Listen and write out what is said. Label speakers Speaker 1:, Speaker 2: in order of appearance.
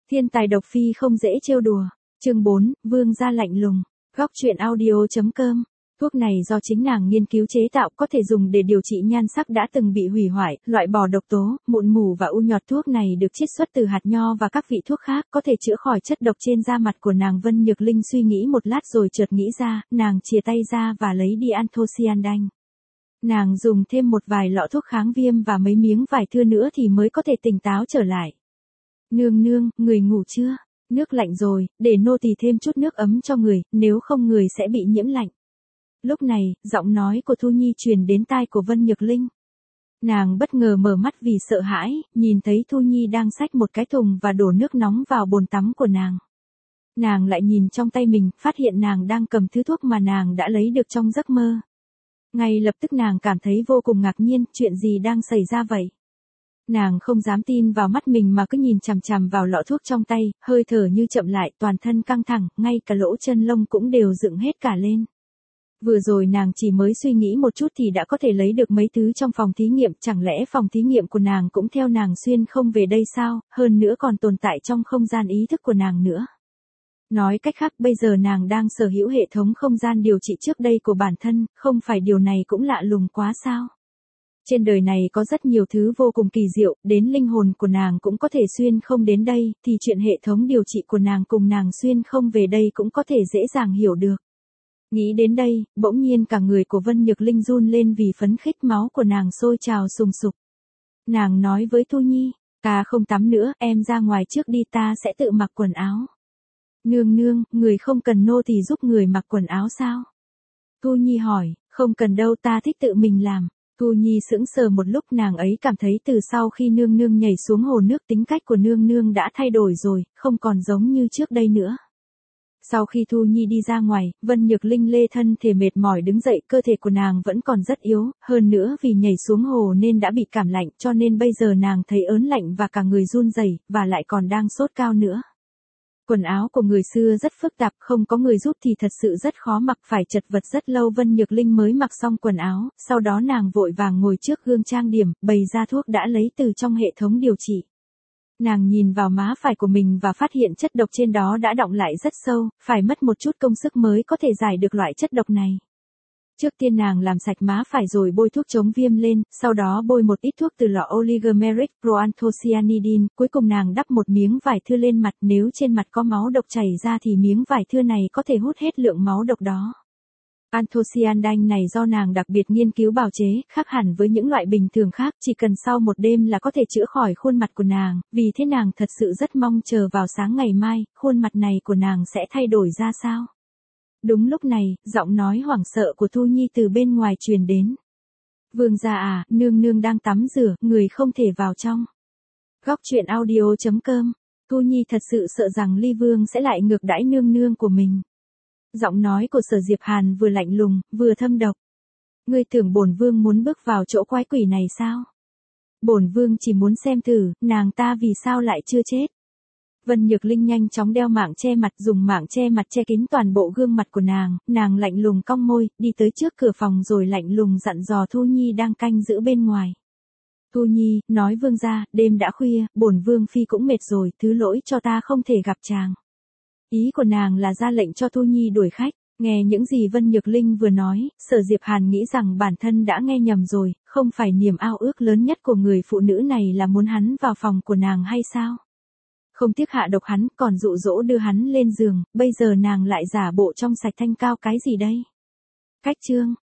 Speaker 1: Thiên tài độc phi không dễ trêu đùa. Chương 4, Vương gia lạnh lùng. Góc truyện audio.com. Thuốc này do chính nàng nghiên cứu chế tạo, có thể dùng để điều trị nhan sắc đã từng bị hủy hoại, loại bỏ độc tố, mụn mủ và u nhọt. Thuốc này được chiết xuất từ hạt nho và các vị thuốc khác, có thể chữa khỏi chất độc trên da mặt của nàng. Vân Nhược Linh suy nghĩ một lát rồi chợt nghĩ ra, nàng chìa tay ra và lấy đi Anthocyanidin. Nàng dùng thêm một vài lọ thuốc kháng viêm và mấy miếng vải thưa nữa thì mới có thể tỉnh táo trở lại. Nương nương, người ngủ chưa? Nước lạnh rồi, để nô tỳ thêm chút nước ấm cho người, nếu không người sẽ bị nhiễm lạnh. Lúc này, giọng nói của Thu Nhi truyền đến tai của Vân Nhược Linh. Nàng bất ngờ mở mắt vì sợ hãi, nhìn thấy Thu Nhi đang xách một cái thùng và đổ nước nóng vào bồn tắm của nàng. Nàng lại nhìn trong tay mình, phát hiện nàng đang cầm thứ thuốc mà nàng đã lấy được trong giấc mơ. Ngay lập tức nàng cảm thấy vô cùng ngạc nhiên, chuyện gì đang xảy ra vậy? Nàng không dám tin vào mắt mình mà cứ nhìn chằm chằm vào lọ thuốc trong tay, hơi thở như chậm lại, toàn thân căng thẳng, ngay cả lỗ chân lông cũng đều dựng hết cả lên. Vừa rồi nàng chỉ mới suy nghĩ một chút thì đã có thể lấy được mấy thứ trong phòng thí nghiệm, chẳng lẽ phòng thí nghiệm của nàng cũng theo nàng xuyên không về đây sao, hơn nữa còn tồn tại trong không gian ý thức của nàng nữa. Nói cách khác, bây giờ nàng đang sở hữu hệ thống không gian điều trị trước đây của bản thân, không phải điều này cũng lạ lùng quá sao? Trên đời này có rất nhiều thứ vô cùng kỳ diệu, đến linh hồn của nàng cũng có thể xuyên không đến đây, thì chuyện hệ thống điều trị của nàng cùng nàng xuyên không về đây cũng có thể dễ dàng hiểu được. Nghĩ đến đây, bỗng nhiên cả người của Vân Nhược Linh run lên vì phấn khích, máu của nàng sôi trào sùng sục. Nàng nói với Thu Nhi, ta không tắm nữa, em ra ngoài trước đi, ta sẽ tự mặc quần áo. Nương nương, người không cần nô tỳ giúp người mặc quần áo sao? Thu Nhi hỏi, không cần đâu, ta thích tự mình làm. Thu Nhi sững sờ một lúc, nàng ấy cảm thấy từ sau khi nương nương nhảy xuống hồ nước, tính cách của nương nương đã thay đổi rồi, không còn giống như trước đây nữa. Sau khi Thu Nhi đi ra ngoài, Vân Nhược Linh lê thân thể mệt mỏi đứng dậy, cơ thể của nàng vẫn còn rất yếu, hơn nữa vì nhảy xuống hồ nên đã bị cảm lạnh, cho nên bây giờ nàng thấy ớn lạnh và cả người run rẩy, và lại còn đang sốt cao nữa. Quần áo của người xưa rất phức tạp, không có người giúp thì thật sự rất khó mặc, phải chật vật rất lâu. Vân Nhược Linh mới mặc xong quần áo, sau đó nàng vội vàng ngồi trước gương trang điểm, bày ra thuốc đã lấy từ trong hệ thống điều trị. Nàng nhìn vào má phải của mình và phát hiện chất độc trên đó đã đọng lại rất sâu, phải mất một chút công sức mới có thể giải được loại chất độc này. Trước tiên nàng làm sạch má phải rồi bôi thuốc chống viêm lên, sau đó bôi một ít thuốc từ lọ Oligomeric Proanthocyanidin, cuối cùng nàng đắp một miếng vải thưa lên mặt, nếu trên mặt có máu độc chảy ra thì miếng vải thưa này có thể hút hết lượng máu độc đó. Anthocyanidin này do nàng đặc biệt nghiên cứu bào chế, khác hẳn với những loại bình thường khác, chỉ cần sau một đêm là có thể chữa khỏi khuôn mặt của nàng, vì thế nàng thật sự rất mong chờ vào sáng ngày mai, khuôn mặt này của nàng sẽ thay đổi ra sao. Đúng lúc này, giọng nói hoảng sợ của Thu Nhi từ bên ngoài truyền đến. Vương gia à, nương nương đang tắm rửa, người không thể vào trong. Góc truyện audio.com. Thu Nhi thật sự sợ rằng Ly Vương sẽ lại ngược đãi nương nương của mình. Giọng nói của Sở Diệp Hàn vừa lạnh lùng, vừa thâm độc. Ngươi tưởng bổn vương muốn bước vào chỗ quái quỷ này sao? Bổn vương chỉ muốn xem thử, nàng ta vì sao lại chưa chết. Vân Nhược Linh nhanh chóng đeo mạng che mặt, dùng mạng che mặt che kín toàn bộ gương mặt của nàng lạnh lùng cong môi, đi tới trước cửa phòng rồi lạnh lùng dặn dò Thu Nhi đang canh giữ bên ngoài. Thu Nhi, nói vương gia, đêm đã khuya, bổn vương phi cũng mệt rồi, thứ lỗi cho ta không thể gặp chàng. Ý của nàng là ra lệnh cho Thu Nhi đuổi khách. Nghe những gì Vân Nhược Linh vừa nói, Sở Diệp Hàn nghĩ rằng bản thân đã nghe nhầm rồi, không phải niềm ao ước lớn nhất của người phụ nữ này là muốn hắn vào phòng của nàng hay sao? Không tiếc hạ độc hắn, còn dụ dỗ đưa hắn lên giường, bây giờ nàng lại giả bộ trong sạch thanh cao cái gì đây? Cách chương